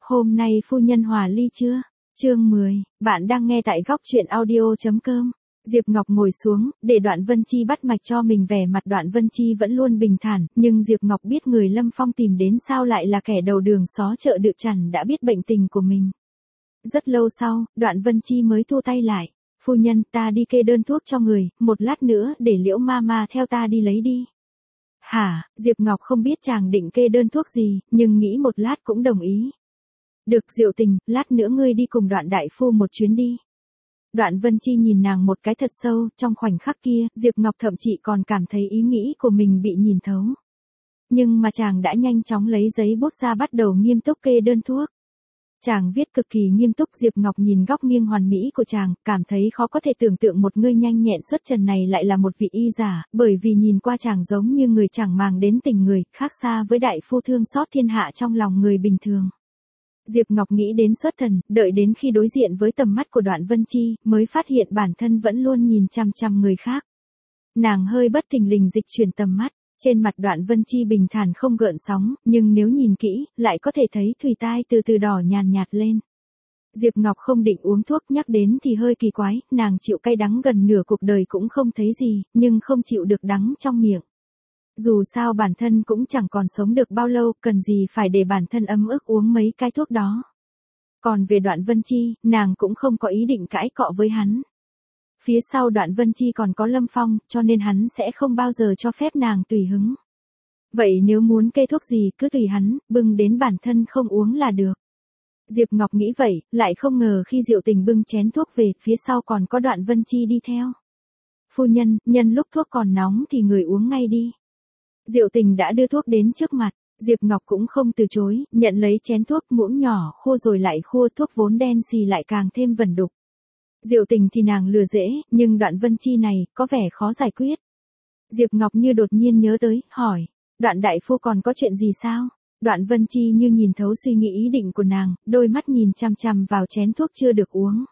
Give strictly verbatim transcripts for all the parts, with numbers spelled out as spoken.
Hôm nay phu nhân hòa ly chưa? Chương mười, bạn đang nghe tại góc truyện audio.com. Diệp Ngọc ngồi xuống, để Đoạn Vân Chi bắt mạch cho mình, vẻ mặt Đoạn Vân Chi vẫn luôn bình thản, nhưng Diệp Ngọc biết người Lâm Phong tìm đến sao lại là kẻ đầu đường xó chợ Đự Chằn đã biết bệnh tình của mình. Rất lâu sau, Đoạn Vân Chi mới thu tay lại. Phu nhân, ta đi kê đơn thuốc cho người, một lát nữa để Liễu Mama theo ta đi lấy đi. Hả? Diệp Ngọc không biết chàng định kê đơn thuốc gì, nhưng nghĩ một lát cũng đồng ý. Được, Diệu Tình, lát nữa ngươi đi cùng Đoạn đại phu một chuyến đi. Đoạn Vân Chi nhìn nàng một cái thật sâu, trong khoảnh khắc kia, Diệp Ngọc thậm chí còn cảm thấy ý nghĩ của mình bị nhìn thấu. Nhưng mà chàng đã nhanh chóng lấy giấy bút ra bắt đầu nghiêm túc kê đơn thuốc. Chàng viết cực kỳ nghiêm túc. Diệp Ngọc nhìn góc nghiêng hoàn mỹ của chàng, cảm thấy khó có thể tưởng tượng một người nhanh nhẹn xuất trần này lại là một vị y giả, bởi vì nhìn qua chàng giống như người chẳng màng đến tình người, khác xa với đại phu thương xót thiên hạ trong lòng người bình thường. Diệp Ngọc nghĩ đến xuất thần, đợi đến khi đối diện với tầm mắt của Đoạn Vân Chi, mới phát hiện bản thân vẫn luôn nhìn chằm chằm người khác. Nàng hơi bất thình lình dịch chuyển tầm mắt, trên mặt Đoạn Vân Chi bình thản không gợn sóng, nhưng nếu nhìn kỹ, lại có thể thấy thùy tai từ từ đỏ nhàn nhạt lên. Diệp Ngọc không định uống thuốc, nhắc đến thì hơi kỳ quái, nàng chịu cay đắng gần nửa cuộc đời cũng không thấy gì, nhưng không chịu được đắng trong miệng. Dù sao bản thân cũng chẳng còn sống được bao lâu, cần gì phải để bản thân ấm ức uống mấy cái thuốc đó. Còn về Đoạn Vân Chi, nàng cũng không có ý định cãi cọ với hắn. Phía sau Đoạn Vân Chi còn có Lâm Phong, cho nên hắn sẽ không bao giờ cho phép nàng tùy hứng. Vậy nếu muốn kê thuốc gì cứ tùy hắn, bưng đến bản thân không uống là được. Diệp Ngọc nghĩ vậy, lại không ngờ khi Diệu Tình bưng chén thuốc về, phía sau còn có Đoạn Vân Chi đi theo. Phu nhân, nhân lúc thuốc còn nóng thì người uống ngay đi. Diệu Tình đã đưa thuốc đến trước mặt, Diệp Ngọc cũng không từ chối, nhận lấy chén thuốc, muỗng nhỏ, khua rồi lại khua, thuốc vốn đen xì lại càng thêm vẩn đục. Diệu Tình thì nàng lừa dễ, nhưng Đoạn Vân Chi này, có vẻ khó giải quyết. Diệp Ngọc như đột nhiên nhớ tới, hỏi, Đoạn đại phu còn có chuyện gì sao? Đoạn Vân Chi như nhìn thấu suy nghĩ ý định của nàng, đôi mắt nhìn chằm chằm vào chén thuốc chưa được uống.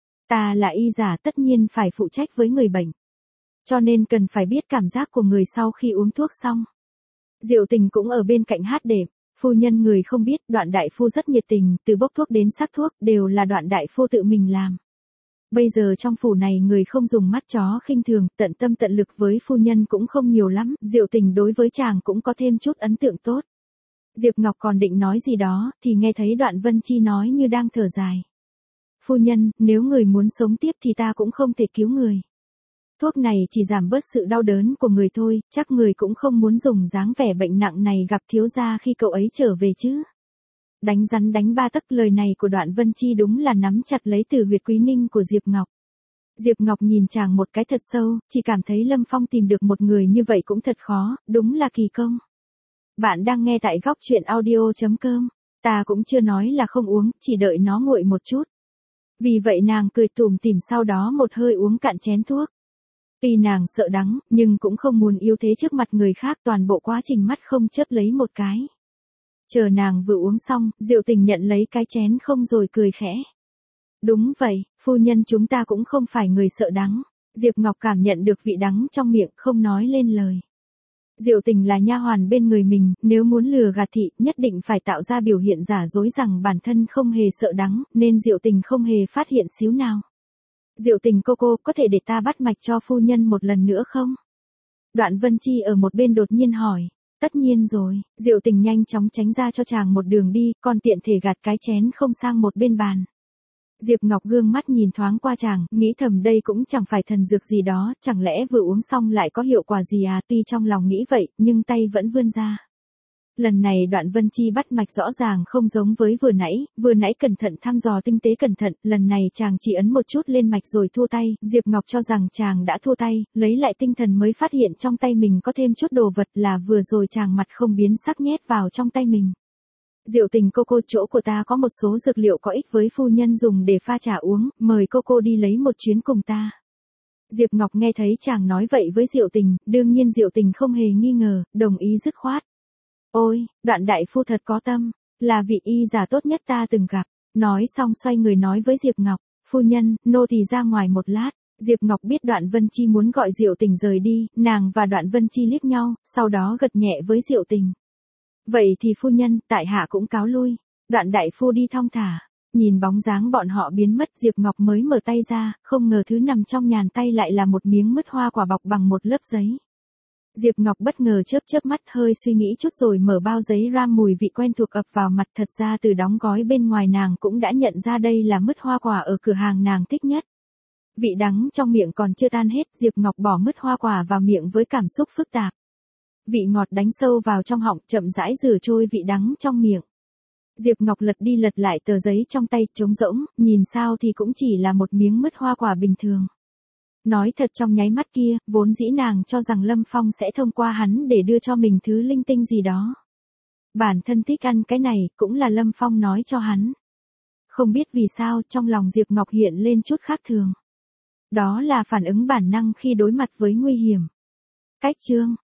Ta là y giả, tất nhiên phải phụ trách với người bệnh. Cho nên cần phải biết cảm giác của người sau khi uống thuốc xong. Diệu Tình cũng ở bên cạnh hát đệm, phu nhân người không biết, Đoạn đại phu rất nhiệt tình, từ bốc thuốc đến sắc thuốc, đều là Đoạn đại phu tự mình làm. Bây giờ trong phủ này người không dùng mắt chó khinh thường, tận tâm tận lực với phu nhân cũng không nhiều lắm, Diệu Tình đối với chàng cũng có thêm chút ấn tượng tốt. Diệp Ngọc còn định nói gì đó, thì nghe thấy Đoạn Vân Chi nói như đang thở dài. Phu nhân, nếu người muốn sống tiếp thì ta cũng không thể cứu người. Thuốc này chỉ giảm bớt sự đau đớn của người thôi, chắc người cũng không muốn dùng dáng vẻ bệnh nặng này gặp thiếu gia khi cậu ấy trở về chứ. Đánh rắn đánh ba tấc, lời này của Đoạn Vân Chi đúng là nắm chặt lấy từ huyệt quý ninh của Diệp Ngọc. Diệp Ngọc nhìn chàng một cái thật sâu, chỉ cảm thấy Lâm Phong tìm được một người như vậy cũng thật khó, đúng là kỳ công. Bạn đang nghe tại góc truyện audio.com, ta cũng chưa nói là không uống, chỉ đợi nó nguội một chút. Vì vậy nàng cười tủm tỉm, sau đó một hơi uống cạn chén thuốc. Tuy nàng sợ đắng, nhưng cũng không muốn yếu thế trước mặt người khác, toàn bộ quá trình mắt không chớp lấy một cái. Chờ nàng vừa uống xong, Diệu Tình nhận lấy cái chén không rồi cười khẽ. Đúng vậy, phu nhân chúng ta cũng không phải người sợ đắng. Diệp Ngọc cảm nhận được vị đắng trong miệng, không nói lên lời. Diệu Tình là nha hoàn bên người mình, nếu muốn lừa gạt thị, nhất định phải tạo ra biểu hiện giả dối rằng bản thân không hề sợ đắng, nên Diệu Tình không hề phát hiện xíu nào. Diệu Tình cô cô, có thể để ta bắt mạch cho phu nhân một lần nữa không? Đoạn Vân Chi ở một bên đột nhiên hỏi. Tất nhiên rồi, Diệu Tình nhanh chóng tránh ra cho chàng một đường đi, còn tiện thể gạt cái chén không sang một bên bàn. Diệp Ngọc gương mắt nhìn thoáng qua chàng, nghĩ thầm đây cũng chẳng phải thần dược gì đó, chẳng lẽ vừa uống xong lại có hiệu quả gì à, tuy trong lòng nghĩ vậy, nhưng tay vẫn vươn ra. Lần này Đoạn Vân Chi bắt mạch rõ ràng không giống với vừa nãy, vừa nãy cẩn thận thăm dò tinh tế cẩn thận, lần này chàng chỉ ấn một chút lên mạch rồi thua tay, Diệp Ngọc cho rằng chàng đã thua tay, lấy lại tinh thần mới phát hiện trong tay mình có thêm chút đồ vật, là vừa rồi chàng mặt không biến sắc nhét vào trong tay mình. Diệu Tình cô cô, chỗ của ta có một số dược liệu có ích với phu nhân dùng để pha trà uống, mời cô cô đi lấy một chuyến cùng ta. Diệp Ngọc nghe thấy chàng nói vậy với Diệu Tình, đương nhiên Diệu Tình không hề nghi ngờ, đồng ý dứt khoát. Ôi, Đoạn đại phu thật có tâm, là vị y giả tốt nhất ta từng gặp. Nói xong xoay người nói với Diệp Ngọc, phu nhân, nô tỳ ra ngoài một lát. Diệp Ngọc biết Đoạn Vân Chi muốn gọi Diệu Tình rời đi, nàng và Đoạn Vân Chi liếc nhau, sau đó gật nhẹ với Diệu Tình. Vậy thì phu nhân, tại hạ cũng cáo lui. Đoạn đại phu đi thong thả, nhìn bóng dáng bọn họ biến mất, Diệp Ngọc mới mở tay ra, không ngờ thứ nằm trong nhàn tay lại là một miếng mứt hoa quả bọc bằng một lớp giấy. Diệp Ngọc bất ngờ chớp chớp mắt, hơi suy nghĩ chút rồi mở bao giấy ra, mùi vị quen thuộc ập vào mặt, thật ra từ đóng gói bên ngoài nàng cũng đã nhận ra đây là mứt hoa quả ở cửa hàng nàng thích nhất. Vị đắng trong miệng còn chưa tan hết, Diệp Ngọc bỏ mứt hoa quả vào miệng với cảm xúc phức tạp. Vị ngọt đánh sâu vào trong họng, chậm rãi rửa trôi vị đắng trong miệng. Diệp Ngọc lật đi lật lại tờ giấy trong tay, trống rỗng, nhìn sao thì cũng chỉ là một miếng mứt hoa quả bình thường. Nói thật, trong nháy mắt kia, vốn dĩ nàng cho rằng Lâm Phong sẽ thông qua hắn để đưa cho mình thứ linh tinh gì đó. Bản thân thích ăn cái này, cũng là Lâm Phong nói cho hắn. Không biết vì sao, trong lòng Diệp Ngọc hiện lên chút khác thường. Đó là phản ứng bản năng khi đối mặt với nguy hiểm. Cách chương